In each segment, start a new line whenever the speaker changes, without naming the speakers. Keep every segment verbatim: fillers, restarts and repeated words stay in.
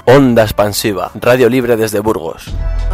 Onda Expansiva, radio libre desde Burgos.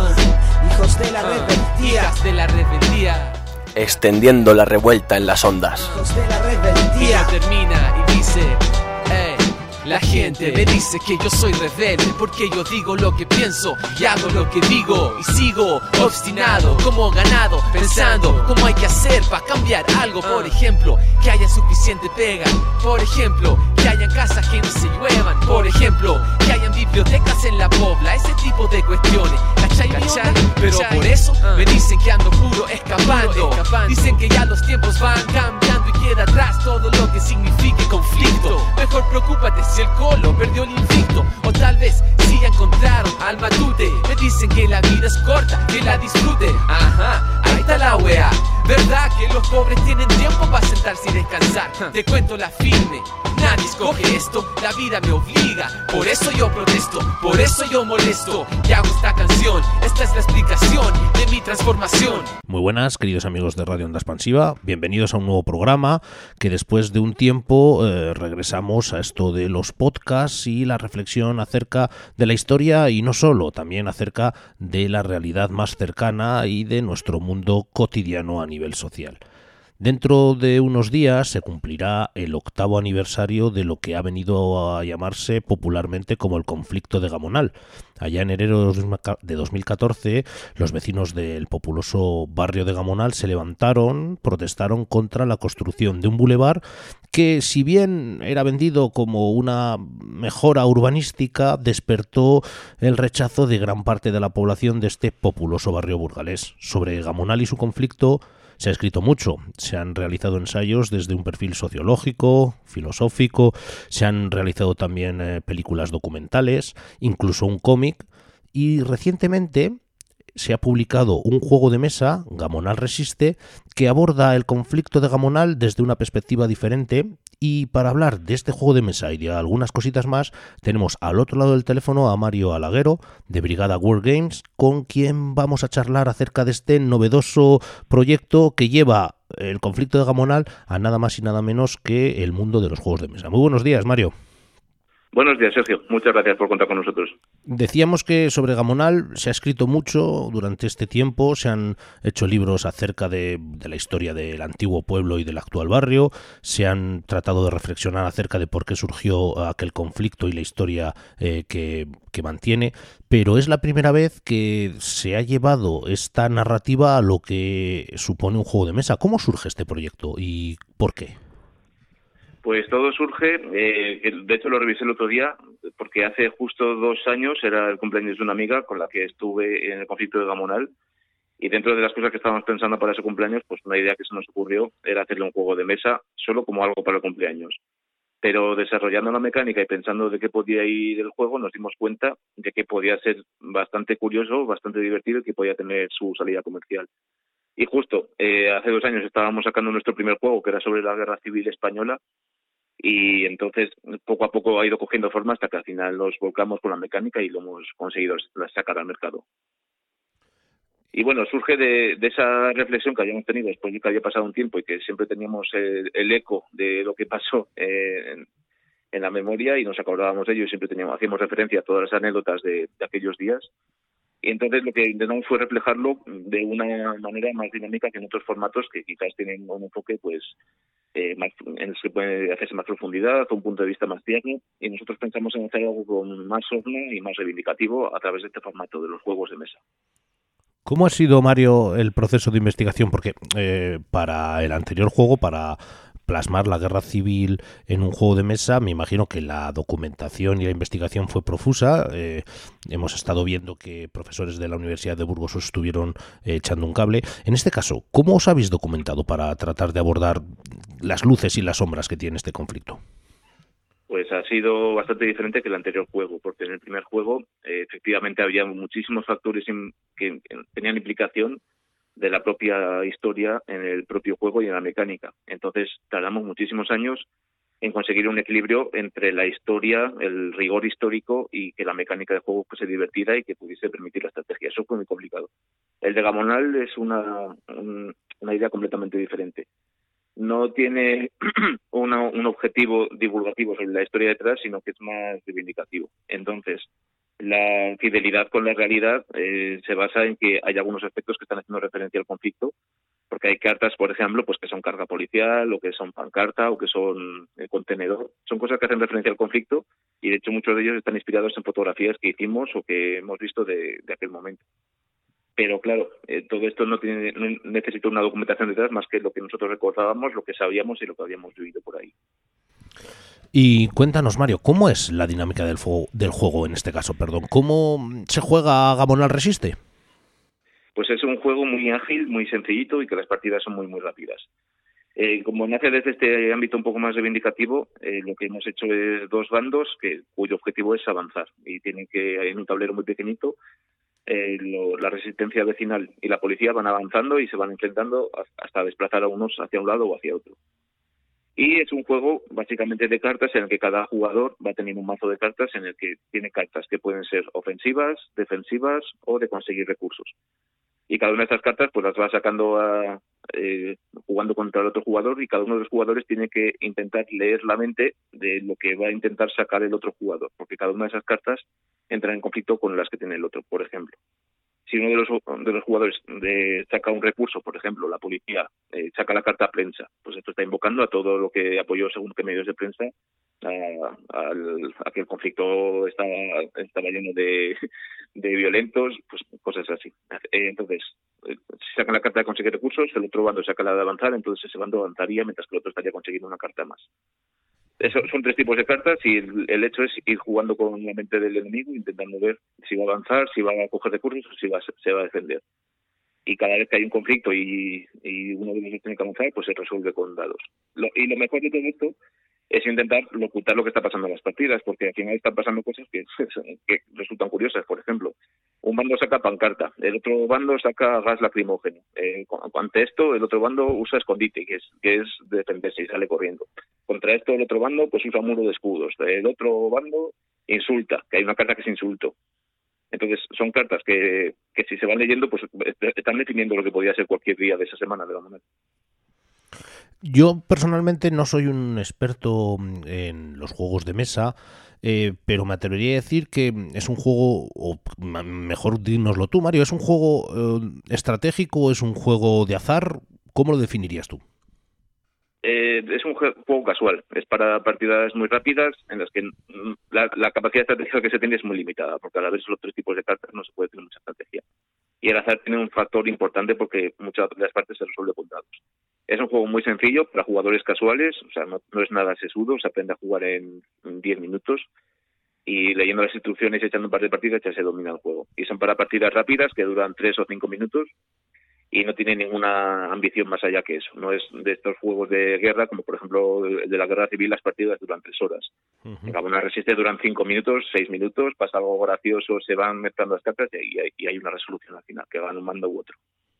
Uh, hijos de la rebeldía.
Hijas de la rebeldía.
Extendiendo la revuelta en las ondas.
Hijos de la rebeldía.
Y termina y dice, hey, la gente me dice que yo soy rebelde porque yo digo lo que pienso y hago lo que digo y sigo obstinado como ganado, pensando cómo hay que hacer para cambiar algo. Por ejemplo, que haya suficiente pega. Por ejemplo, que hayan casas que no se lluevan. Por ejemplo, que hayan bibliotecas en la pobla. Ese tipo de cuestiones, ¿cachai? ¿Cachai? Pero por eso me dicen que ando puro escapando. Dicen que ya los tiempos van cambiando y queda atrás todo lo que signifique conflicto. Mejor preocúpate si el colo perdió el invicto, o tal vez si ya encontraron al matute. Me dicen que la vida es corta, que la disfrute. Ajá, ahí está la wea. ¿Verdad que los pobres tienen tiempo para sentarse y descansar? Te cuento la firme, nadie escoge esto, la vida me obliga. Por eso yo protesto, por eso yo molesto y hago esta canción. Esta es la explicación de mi transformación.
Muy buenas, queridos amigos de Radio Onda Expansiva. Bienvenidos a un nuevo programa que después de un tiempo eh, regresamos a esto de los podcasts y la reflexión acerca de la historia y no solo, también acerca de la realidad más cercana y de nuestro mundo cotidiano a nivel social. Dentro de unos días se cumplirá el octavo aniversario de lo que ha venido a llamarse popularmente como el conflicto de Gamonal. Allá en enero de dos mil catorce, los vecinos del populoso barrio de Gamonal se levantaron, protestaron contra la construcción de un bulevar que, si bien era vendido como una mejora urbanística, despertó el rechazo de gran parte de la población de este populoso barrio burgalés. Sobre Gamonal y su conflicto se ha escrito mucho, se han realizado ensayos desde un perfil sociológico, filosófico, se han realizado también eh, películas documentales, incluso un cómic, y recientemente se ha publicado un juego de mesa, Gamonal Resiste, que aborda el conflicto de Gamonal desde una perspectiva diferente. Y para hablar de este juego de mesa y de algunas cositas más, tenemos al otro lado del teléfono a Mario Alaguero, de Brigada War Games, con quien vamos a charlar acerca de este novedoso proyecto que lleva el conflicto de Gamonal a nada más y nada menos que el mundo de los juegos de mesa. Muy buenos días, Mario.
Buenos días, Sergio. Muchas gracias por contar con nosotros.
Decíamos que sobre Gamonal se ha escrito mucho durante este tiempo, se han hecho libros acerca de, de la historia del antiguo pueblo y del actual barrio, se han tratado de reflexionar acerca de por qué surgió aquel conflicto y la historia eh, que, que mantiene, pero es la primera vez que se ha llevado esta narrativa a lo que supone un juego de mesa. ¿Cómo surge este proyecto y por qué?
Pues todo surge, eh, de hecho lo revisé el otro día, porque hace justo dos años era el cumpleaños de una amiga con la que estuve en el conflicto de Gamonal, y dentro de las cosas que estábamos pensando para ese cumpleaños, pues una idea que se nos ocurrió era hacerle un juego de mesa solo como algo para el cumpleaños. Pero desarrollando la mecánica y pensando de qué podía ir el juego, nos dimos cuenta de que podía ser bastante curioso, bastante divertido y que podía tener su salida comercial. Y justo, eh, hace dos años estábamos sacando nuestro primer juego, que era sobre la Guerra Civil Española, y entonces poco a poco ha ido cogiendo forma hasta que al final nos volcamos con la mecánica y lo hemos conseguido sacar al mercado. Y bueno, surge de, de esa reflexión que habíamos tenido después de que había pasado un tiempo y que siempre teníamos el, el eco de lo que pasó eh, en, en la memoria, y nos acordábamos de ello y siempre teníamos, hacíamos referencia a todas las anécdotas de, de aquellos días. Y entonces lo que intentamos fue reflejarlo de una manera más dinámica que en otros formatos que quizás tienen un enfoque pues eh, más, en el que puede hacerse más profundidad, un punto de vista más tierno, y nosotros pensamos en hacer algo con más sorna y más reivindicativo a través de este formato de los juegos de mesa.
¿Cómo ha sido, Mario, el proceso de investigación? Porque eh, para el anterior juego, para plasmar la guerra civil en un juego de mesa, me imagino que la documentación y la investigación fue profusa. Eh, hemos estado viendo que profesores de la Universidad de Burgos os estuvieron eh, echando un cable. En este caso, ¿cómo os habéis documentado para tratar de abordar las luces y las sombras que tiene este conflicto?
Pues ha sido bastante diferente que el anterior juego, porque en el primer juego eh, efectivamente había muchísimos factores in, que tenían implicación de la propia historia en el propio juego y en la mecánica. Entonces tardamos muchísimos años en conseguir un equilibrio entre la historia, el rigor histórico y que la mecánica del juego fuese divertida y que pudiese permitir la estrategia. Eso fue muy complicado. El de Gamonal es una, un, una idea completamente diferente. No tiene una, un objetivo divulgativo sobre la historia detrás, sino que es más reivindicativo. Entonces, La fidelidad con la realidad eh, se basa en que hay algunos aspectos que están haciendo referencia al conflicto, porque hay cartas, por ejemplo, pues que son carga policial, o que son pancarta, o que son eh, contenedor. Son cosas que hacen referencia al conflicto, y de hecho muchos de ellos están inspirados en fotografías que hicimos o que hemos visto de, de aquel momento. Pero claro, eh, todo esto no, tiene, no necesita una documentación detrás más que lo que nosotros recordábamos, lo que sabíamos y lo que habíamos vivido por ahí.
Y cuéntanos, Mario, ¿cómo es la dinámica del, fuego, del juego en este caso? Perdón, ¿cómo se juega Gamonal Resiste?
Pues es un juego muy ágil, muy sencillito y que las partidas son muy, muy rápidas. Eh, como nace desde este ámbito un poco más reivindicativo, eh, lo que hemos hecho es dos bandos que, cuyo objetivo es avanzar. Y tienen que, en un tablero muy pequeñito, eh, lo, la resistencia vecinal y la policía van avanzando y se van enfrentando hasta desplazar a unos hacia un lado o hacia otro. Y es un juego básicamente de cartas en el que cada jugador va a tener un mazo de cartas en el que tiene cartas que pueden ser ofensivas, defensivas o de conseguir recursos. Y cada una de estas cartas pues las va sacando a, eh, jugando contra el otro jugador, y cada uno de los jugadores tiene que intentar leer la mente de lo que va a intentar sacar el otro jugador, porque cada una de esas cartas entra en conflicto con las que tiene el otro. Por ejemplo, si uno de los, de los jugadores de, saca un recurso, por ejemplo, la policía eh, saca la carta prensa, pues esto está invocando a todo lo que apoyó según qué medios de prensa a, a, a que el conflicto estaba, estaba lleno de, de violentos, pues cosas así. Eh, entonces, eh, si sacan la carta de conseguir recursos, el otro bando saca la de avanzar, entonces ese bando avanzaría mientras que el otro estaría consiguiendo una carta más. Eso, son tres tipos de cartas y el, el hecho es ir jugando con la mente del enemigo, intentando ver si va a avanzar, si va a coger recursos o si va a, se va a defender. Y cada vez que hay un conflicto y, y uno de ellos tiene que avanzar, pues se resuelve con dados. Lo, y lo mejor de todo esto es intentar ocultar lo que está pasando en las partidas, porque al final están pasando cosas que, que resultan curiosas. Por ejemplo, un bando saca pancarta, el otro bando saca gas lacrimógeno. Eh, ante esto, el otro bando usa escondite, que es, que es defenderse y sale corriendo. Contra esto, el otro bando pues usa muro de escudos. El otro bando insulta, que hay una carta que es insulto. Entonces, son cartas que, que si se van leyendo, pues están definiendo lo que podría ser cualquier día de esa semana de la moneda.
Yo personalmente no soy un experto en los juegos de mesa, eh, pero me atrevería a decir que es un juego, o mejor dínoslo tú, Mario, ¿es un juego eh, estratégico o es un juego de azar? ¿Cómo lo definirías tú?
Eh, es un juego casual, es para partidas muy rápidas en las que la, la capacidad estratégica que se tiene es muy limitada, porque a la vez los tres tipos de cartas no se puede tener mucha estrategia. Y el azar tiene un factor importante porque muchas de las partes se resuelve con dados. Es un juego muy sencillo para jugadores casuales, o sea, no, no es nada sesudo, se aprende a jugar en diez minutos y leyendo las instrucciones y echando un par de partidas ya se domina el juego. Y son para partidas rápidas que duran tres o cinco minutos y no tiene ninguna ambición más allá que eso. No es de estos juegos de guerra, como por ejemplo el de la guerra civil, las partidas duran tres horas. Uh-huh. En Gamonal Resiste duran cinco minutos, seis minutos, pasa algo gracioso, se van mezclando las cartas y hay, y hay una resolución al final, que gana un mando u otro.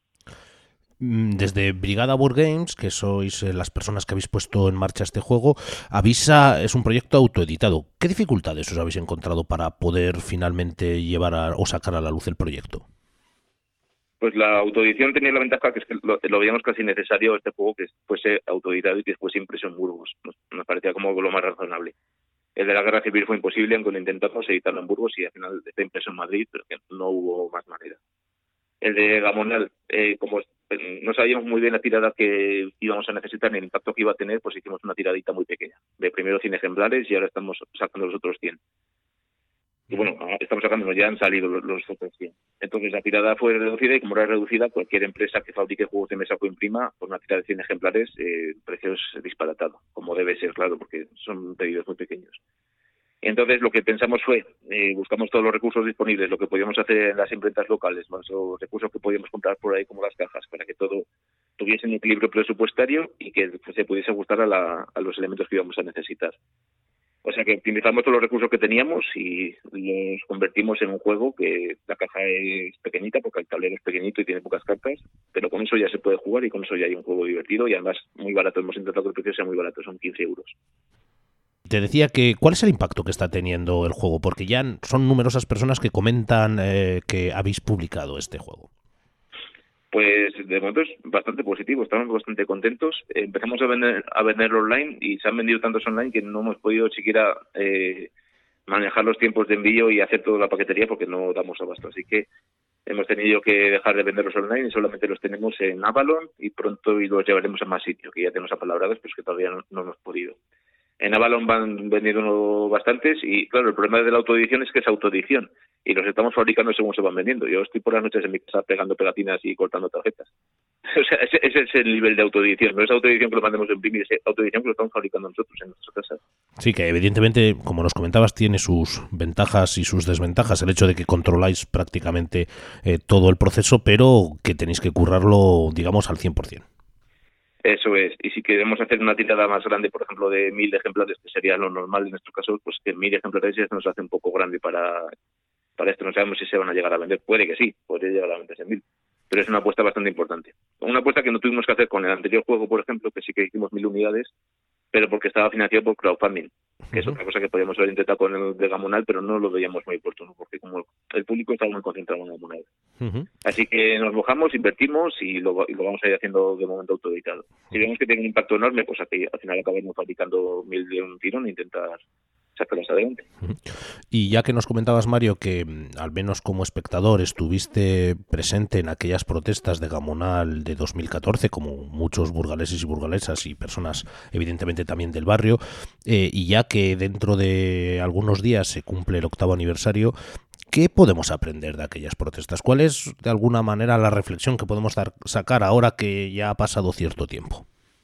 Desde Brigada Board Games, que sois las personas que habéis puesto en marcha este juego, Avisa es un proyecto autoeditado. ¿Qué dificultades os habéis encontrado para poder finalmente llevar a, o sacar a la luz el proyecto?
Pues la autoedición tenía la ventaja que es que lo, lo veíamos casi necesario este juego que fuese autoeditado y que fuese impreso en Burgos. Nos, nos parecía como lo más razonable. El de la Guerra Civil fue imposible, aunque lo intentamos editarlo en Burgos y al final está impreso en Madrid, pero que no hubo más manera. El de Gamonal, eh, como no sabíamos muy bien la tirada que íbamos a necesitar ni el impacto que iba a tener, pues hicimos una tiradita muy pequeña. De primero cien ejemplares y ahora estamos sacando los otros cien. Y bueno, estamos sacando, ya han salido los, los otros cien. Entonces la tirada fue reducida y como era reducida, cualquier empresa que fabrique juegos de mesa o imprima, por una tirada de cien ejemplares, eh, el precio es disparatado, como debe ser, claro, porque son pedidos muy pequeños. Entonces lo que pensamos fue, eh, buscamos todos los recursos disponibles, lo que podíamos hacer en las imprentas locales, más los recursos que podíamos comprar por ahí como las cajas, para que todo tuviese un equilibrio presupuestario y que se pudiese ajustar a, la, a los elementos que íbamos a necesitar. O sea que optimizamos todos los recursos que teníamos y los convertimos en un juego que la caja es pequeñita porque el tablero es pequeñito y tiene pocas cartas, pero con eso ya se puede jugar y con eso ya hay un juego divertido y además muy barato. Hemos intentado que el precio sea muy barato, son quince euros.
Te decía que ¿cuál es el impacto que está teniendo el juego? Porque ya son numerosas personas que comentan eh, que habéis publicado este juego.
Pues de momento es bastante positivo, estamos bastante contentos. Empezamos a vender a venderlo online y se han vendido tantos online que no hemos podido siquiera eh, manejar los tiempos de envío y hacer toda la paquetería porque no damos abasto. Así que hemos tenido que dejar de venderlos online y solamente los tenemos en Avalon y pronto y los llevaremos a más sitios, que ya tenemos apalabrados, pero es que todavía no, no hemos podido. En Avalon van vendiendo bastantes y, claro, el problema de la autoedición es que es autoedición y los estamos fabricando según se van vendiendo. Yo estoy por las noches en mi casa pegando pegatinas y cortando tarjetas. O sea, ese, ese es el nivel de autoedición. No es autoedición que lo mandemos a imprimir, es autoedición que lo estamos fabricando nosotros en nuestras casas.
Sí, que evidentemente, como nos comentabas, tiene sus ventajas y sus desventajas. El hecho de que controláis prácticamente eh, todo el proceso, pero que tenéis que currarlo, digamos, al cien por ciento.
Eso es, y si queremos hacer una tirada más grande, por ejemplo, de mil ejemplares, que sería lo normal en nuestro caso, pues que mil ejemplares ya nos hace un poco grande para, para esto. No sabemos si se van a llegar a vender. Puede que sí, podría llegar a venderse mil, pero es una apuesta bastante importante. Una apuesta que no tuvimos que hacer con el anterior juego, por ejemplo, que sí que hicimos mil unidades, pero porque estaba financiado por crowdfunding, que es otra cosa que podíamos haber intentado con el de Gamonal, pero no lo veíamos muy oportuno, porque como el público estaba muy concentrado en Gamonal. Uh-huh. Así que nos mojamos, invertimos y lo, y lo vamos a ir haciendo de momento autoeditado. Si vemos que tiene un impacto enorme, pues aquí, al final acabamos fabricando mil de un tirón e intentar sacarlas adelante.
Y ya que nos comentabas, Mario, que al menos como espectador estuviste presente en aquellas protestas de Gamonal de dos mil catorce, como muchos burgaleses y burgalesas y personas evidentemente también del barrio, eh, y ya que dentro de algunos días se cumple el octavo aniversario, ¿qué podemos aprender de aquellas protestas? ¿Cuál es de alguna manera la reflexión que podemos dar, sacar ahora que ya ha pasado cierto tiempo?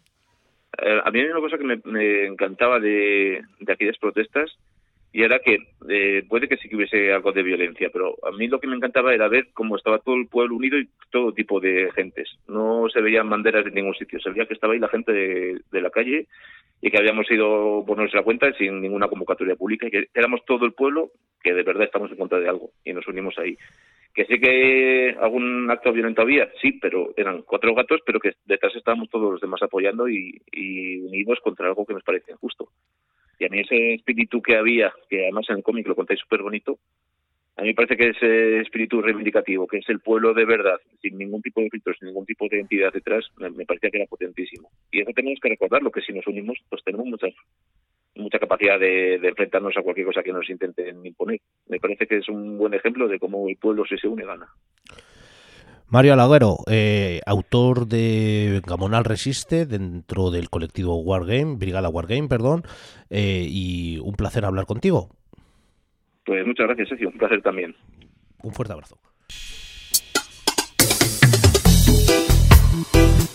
A mí hay una cosa que me, me encantaba de, de aquellas protestas y era que eh, puede que sí que hubiese algo de violencia, pero a mí lo que me encantaba era ver cómo estaba todo el pueblo unido y todo tipo de gentes. No se veían banderas de ningún sitio, se veía que estaba ahí la gente de, de la calle y que habíamos ido por nuestra cuenta sin ninguna convocatoria pública y que éramos todo el pueblo que de verdad estamos en contra de algo y nos unimos ahí. Que sí que algún acto violento había, sí, pero eran cuatro gatos, pero que detrás estábamos todos los demás apoyando y, y unidos contra algo que nos parecía injusto. Y a mí ese espíritu que había, que además en el cómic lo contáis súper bonito, a mí me parece que ese espíritu reivindicativo, que es el pueblo de verdad, sin ningún tipo de filtros, sin ningún tipo de entidad detrás, me, me parecía que era potentísimo. Y eso tenemos que recordarlo, que si nos unimos, pues tenemos muchas mucha capacidad de, de enfrentarnos a cualquier cosa que nos intenten imponer. Me parece que es un buen ejemplo de cómo el pueblo, si se une, gana.
Mario Alaguero, eh, autor de Gamonal Resiste dentro del colectivo Wargame, Brigada Wargame, perdón, eh, y un placer hablar contigo.
Pues muchas gracias, Sergio, un placer también.
Un fuerte abrazo.